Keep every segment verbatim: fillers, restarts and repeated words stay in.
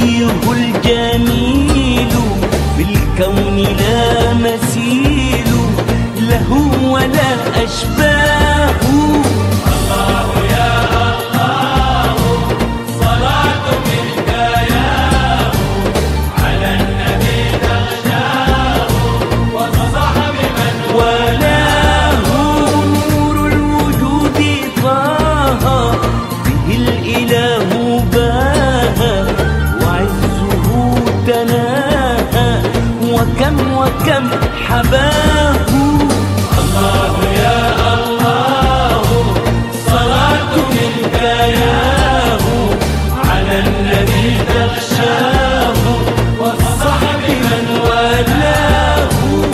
وجهه الجميل في الكون لا مثيل له ولا أشباه. الله يا الله صلاة منك ياه على النبي تغشاه وصحب من والاه. نور الوجود طه به الإله باها وعزه تناهى وكم وكم حباه. الله يا الله صلاة منك ياه على النبي تغشاه والصحب من والاه.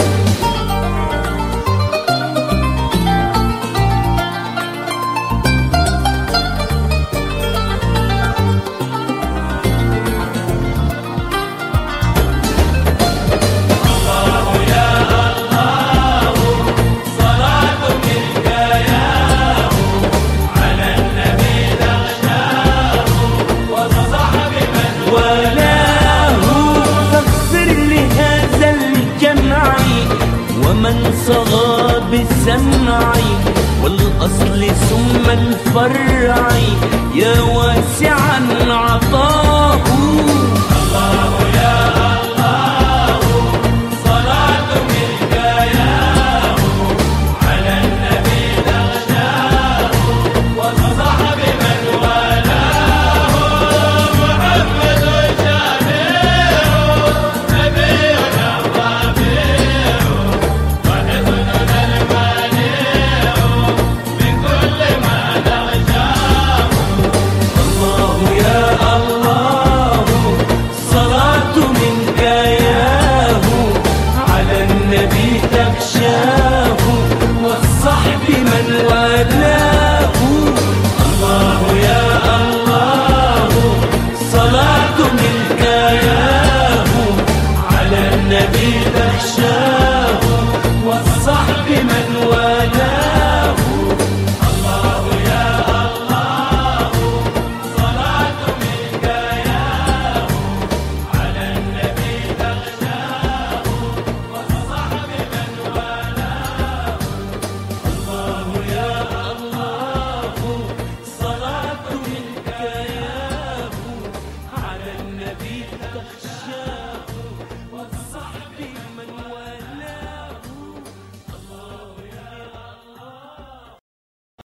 ومن صغى بالسمع والأصل ثم الفرع يا واسعا عطاه.